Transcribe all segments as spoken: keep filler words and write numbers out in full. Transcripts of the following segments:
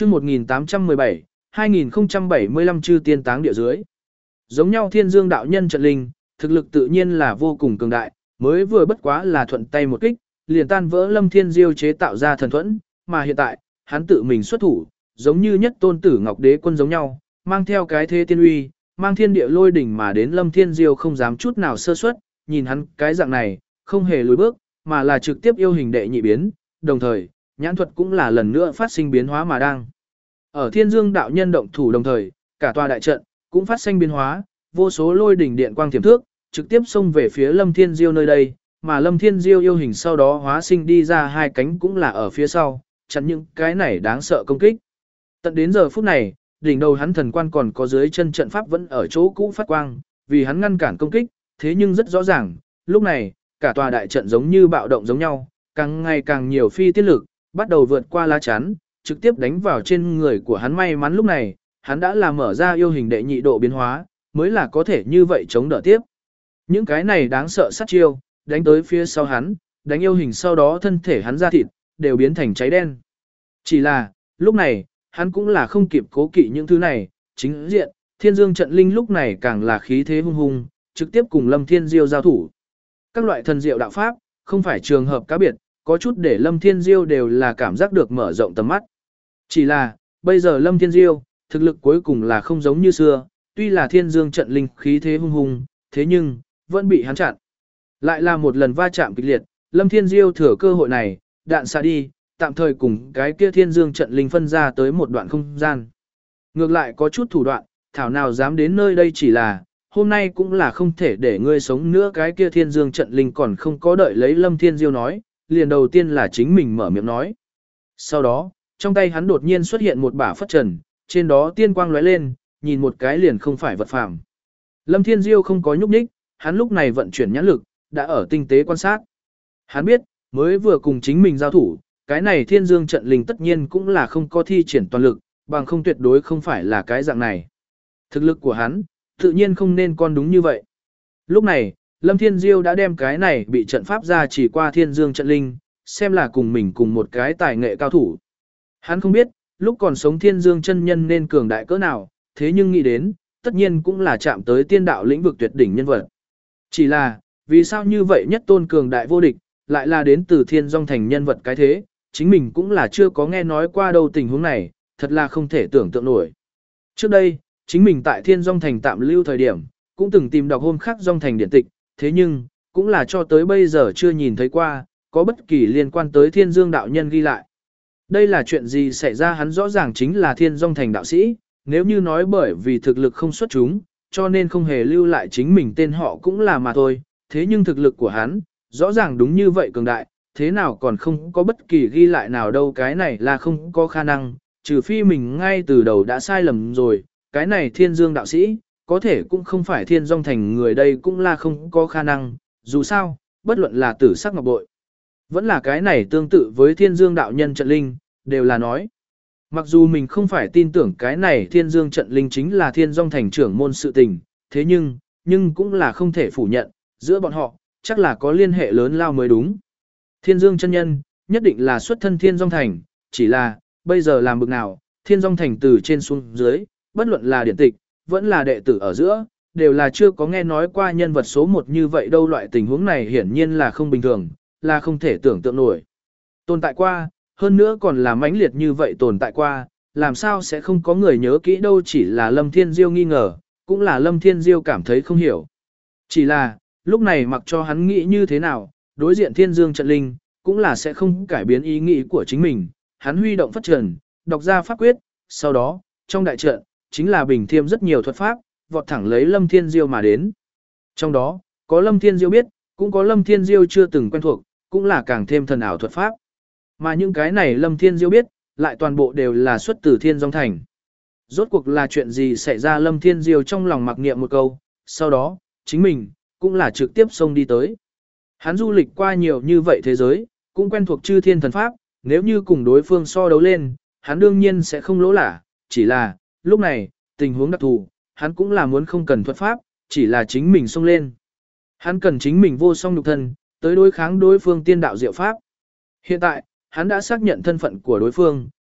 Chương một nghìn tám trăm mười bảy, hai nghìn không trăm bảy mươi lăm chư tiên táng địa dưới. Giống nhau Thiên Dương đạo nhân trận linh, thực lực tự nhiên là vô cùng cường đại, mới vừa bất quá là thuận tay một kích, liền tan vỡ Lâm Thiên Diêu chế tạo ra thần thuẫn, mà hiện tại, hắn tự mình xuất thủ, giống như nhất tôn tử Ngọc Đế quân giống nhau, mang theo cái thế tiên uy, mang thiên địa lôi đỉnh mà đến Lâm Thiên Diêu không dám chút nào sơ suất, nhìn hắn cái dạng này, không hề lùi bước, mà là trực tiếp yêu hình đệ nhị biến, đồng thời, nhãn thuật cũng là lần nữa phát sinh biến hóa mà đang. Ở Thiên Dương đạo nhân động thủ đồng thời, cả tòa đại trận cũng phát sinh biến hóa, vô số lôi đỉnh điện quang thiểm thước, trực tiếp xông về phía Lâm Thiên Diêu nơi đây, mà Lâm Thiên Diêu yêu hình sau đó hóa sinh đi ra hai cánh cũng là ở phía sau, chặn những cái này đáng sợ công kích. Tận đến giờ phút này, đỉnh đầu hắn thần quan còn có dưới chân trận pháp vẫn ở chỗ cũ phát quang, vì hắn ngăn cản công kích, thế nhưng rất rõ ràng, lúc này, cả tòa đại trận giống như bạo động giống nhau, càng ngày càng nhiều phi tiết lực, bắt đầu vượt qua lá chắn, trực tiếp đánh vào trên người của hắn. May mắn lúc này, hắn đã làm mở ra yêu hình đệ nhị độ biến hóa, mới là có thể như vậy chống đỡ tiếp. Những cái này đáng sợ sát chiêu, đánh tới phía sau hắn, đánh yêu hình sau đó thân thể hắn ra thịt, đều biến thành cháy đen. Chỉ là, lúc này, hắn cũng là không kịp cố kỵ những thứ này, chính diện, Thiên Dương trận linh lúc này càng là khí thế hung hung, trực tiếp cùng Lâm Thiên Diêu giao thủ. Các loại thần diệu đạo pháp, không phải trường hợp cá biệt, có chút để Lâm Thiên Diêu đều là cảm giác được mở rộng tầm mắt. Chỉ là, bây giờ Lâm Thiên Diêu, thực lực cuối cùng là không giống như xưa, tuy là Thiên Dương trận linh khí thế hung hung, thế nhưng, vẫn bị hắn chặn. Lại là một lần va chạm kịch liệt, Lâm Thiên Diêu thừa cơ hội này, đạn xạ đi, tạm thời cùng cái kia Thiên Dương trận linh phân ra tới một đoạn không gian. Ngược lại có chút thủ đoạn, thảo nào dám đến nơi đây, chỉ là, hôm nay cũng là không thể để ngươi sống nữa. Cái kia Thiên Dương trận linh còn không có đợi lấy Lâm Thiên Diêu nói, liền đầu tiên là chính mình mở miệng nói. Sau đó, trong tay hắn đột nhiên xuất hiện một bả phất trần, trên đó tiên quang lóe lên, nhìn một cái liền không phải vật phàm. Lâm Thiên Diêu không có nhúc nhích, hắn lúc này vận chuyển nhãn lực, đã ở tinh tế quan sát. Hắn biết, mới vừa cùng chính mình giao thủ, cái này Thiên Dương trận linh tất nhiên cũng là không có thi triển toàn lực, bằng không tuyệt đối không phải là cái dạng này. Thực lực của hắn, tự nhiên không nên con đúng như vậy. Lúc này, Lâm Thiên Diêu đã đem cái này bị trận pháp ra chỉ qua Thiên Dương trận linh, xem là cùng mình cùng một cái tài nghệ cao thủ. Hắn không biết, lúc còn sống Thiên Dương chân nhân nên cường đại cỡ nào, thế nhưng nghĩ đến, tất nhiên cũng là chạm tới tiên đạo lĩnh vực tuyệt đỉnh nhân vật. Chỉ là, vì sao như vậy nhất tôn cường đại vô địch, lại là đến từ Thiên Dung Thành nhân vật cái thế, chính mình cũng là chưa có nghe nói qua đâu. Tình huống này, thật là không thể tưởng tượng nổi. Trước đây, chính mình tại Thiên Dung Thành tạm lưu thời điểm, cũng từng tìm đọc hôm khác Dung Thành điển tịch, thế nhưng, cũng là cho tới bây giờ chưa nhìn thấy qua, có bất kỳ liên quan tới Thiên Dương đạo nhân ghi lại. Đây là chuyện gì xảy ra? Hắn rõ ràng chính là Thiên Dung Thành đạo sĩ, nếu như nói bởi vì thực lực không xuất chúng, cho nên không hề lưu lại chính mình tên họ cũng là mà thôi, thế nhưng thực lực của hắn, rõ ràng đúng như vậy cường đại, thế nào còn không có bất kỳ ghi lại nào đâu. Cái này là không có khả năng, trừ phi mình ngay từ đầu đã sai lầm rồi, cái này Thiên Dương đạo sĩ, có thể cũng không phải Thiên Dung Thành người, đây cũng là không có khả năng, dù sao, bất luận là Tử Sắc Ngọc Bội, vẫn là cái này tương tự với Thiên Dương đạo nhân trận linh, đều là nói. Mặc dù mình không phải tin tưởng cái này Thiên Dương trận linh chính là Thiên Dung Thành trưởng môn sự tình, thế nhưng, nhưng cũng là không thể phủ nhận, giữa bọn họ, chắc là có liên hệ lớn lao mới đúng. Thiên Dương chân nhân, nhất định là xuất thân Thiên Dung Thành, chỉ là, bây giờ làm bực nào, Thiên Dung Thành từ trên xuống dưới, bất luận là điển tịch, vẫn là đệ tử ở giữa, đều là chưa có nghe nói qua nhân vật số một như vậy đâu. Loại tình huống này hiển nhiên là không bình thường, là không thể tưởng tượng nổi. Tồn tại qua, hơn nữa còn là mãnh liệt như vậy tồn tại qua, làm sao sẽ không có người nhớ kỹ đâu. Chỉ là Lâm Thiên Diêu nghi ngờ, cũng là Lâm Thiên Diêu cảm thấy không hiểu. Chỉ là, lúc này mặc cho hắn nghĩ như thế nào, đối diện Thiên Dương trận linh, cũng là sẽ không cải biến ý nghĩ của chính mình. Hắn huy động phất trần, đọc ra pháp quyết, sau đó, trong đại trận, chính là bình thiêm rất nhiều thuật pháp, vọt thẳng lấy Lâm Thiên Diêu mà đến. Trong đó, có Lâm Thiên Diêu biết, cũng có Lâm Thiên Diêu chưa từng quen thuộc, cũng là càng thêm thần ảo thuật pháp. Mà những cái này Lâm Thiên Diêu biết, lại toàn bộ đều là xuất từ Thiên Dung Thành. Rốt cuộc là chuyện gì xảy ra? Lâm Thiên Diêu trong lòng mặc niệm một câu, sau đó, chính mình, cũng là trực tiếp xông đi tới. Hắn du lịch qua nhiều như vậy thế giới, cũng quen thuộc chư thiên thần pháp, nếu như cùng đối phương so đấu lên, hắn đương nhiên sẽ không lỗ lả, chỉ là, lúc này, tình huống đặc thù, hắn cũng là muốn không cần thuật pháp, chỉ là chính mình xông lên. Hắn cần chính mình vô song nhục thân, tới đối kháng đối phương tiên đạo diệu pháp. Hiện tại, hắn đã xác nhận thân phận của đối phương,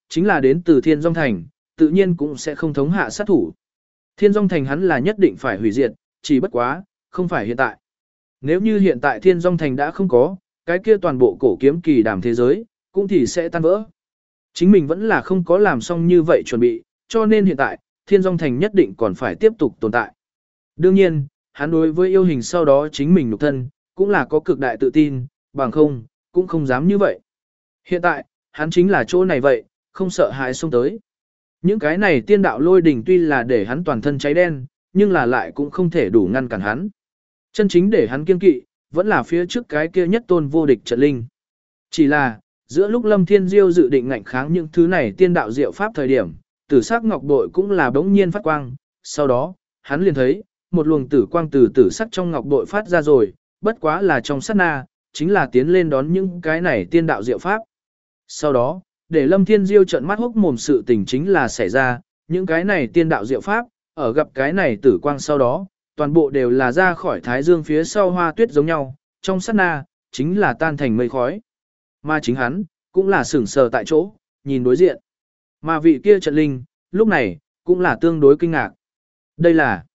chính là đến từ Thiên Dung Thành, tự nhiên cũng sẽ không thống hạ sát thủ. Thiên Dung Thành hắn là nhất định phải hủy diệt, chỉ bất quá, không phải hiện tại. Nếu như hiện tại Thiên Dung Thành đã không có, cái kia toàn bộ cổ kiếm kỳ đàm thế giới, cũng thì sẽ tan vỡ. Chính mình vẫn là không có làm xong như vậy chuẩn bị, cho nên hiện tại, Thiên Dung Thành nhất định còn phải tiếp tục tồn tại. Đương nhiên, hắn đối với yêu hình sau đó chính mình nhục thân, cũng là có cực đại tự tin, bằng không, cũng không dám như vậy. Hiện tại, hắn chính là chỗ này vậy, không sợ hãi xông tới. Những cái này tiên đạo lôi đỉnh tuy là để hắn toàn thân cháy đen, nhưng là lại cũng không thể đủ ngăn cản hắn. Chân chính để hắn kiên kỵ, vẫn là phía trước cái kia nhất tôn vô địch trận linh. Chỉ là, giữa lúc Lâm Thiên Diêu dự định ngạnh kháng những thứ này tiên đạo diệu pháp thời điểm, tử sắc ngọc bội cũng là bỗng nhiên phát quang, sau đó, hắn liền thấy, một luồng tử quang từ tử sắc trong ngọc bội phát ra rồi, bất quá là trong sát na, chính là tiến lên đón những cái này tiên đạo diệu pháp. Sau đó, để Lâm Thiên Diêu trợn mắt hốc mồm sự tình chính là xảy ra, những cái này tiên đạo diệu pháp, ở gặp cái này tử quang sau đó, toàn bộ đều là ra khỏi thái dương phía sau hoa tuyết giống nhau, trong sát na, chính là tan thành mây khói. Mà chính hắn, cũng là sửng sờ tại chỗ, nhìn đối diện. Mà vị kia trận linh, lúc này, cũng là tương đối kinh ngạc. Đây là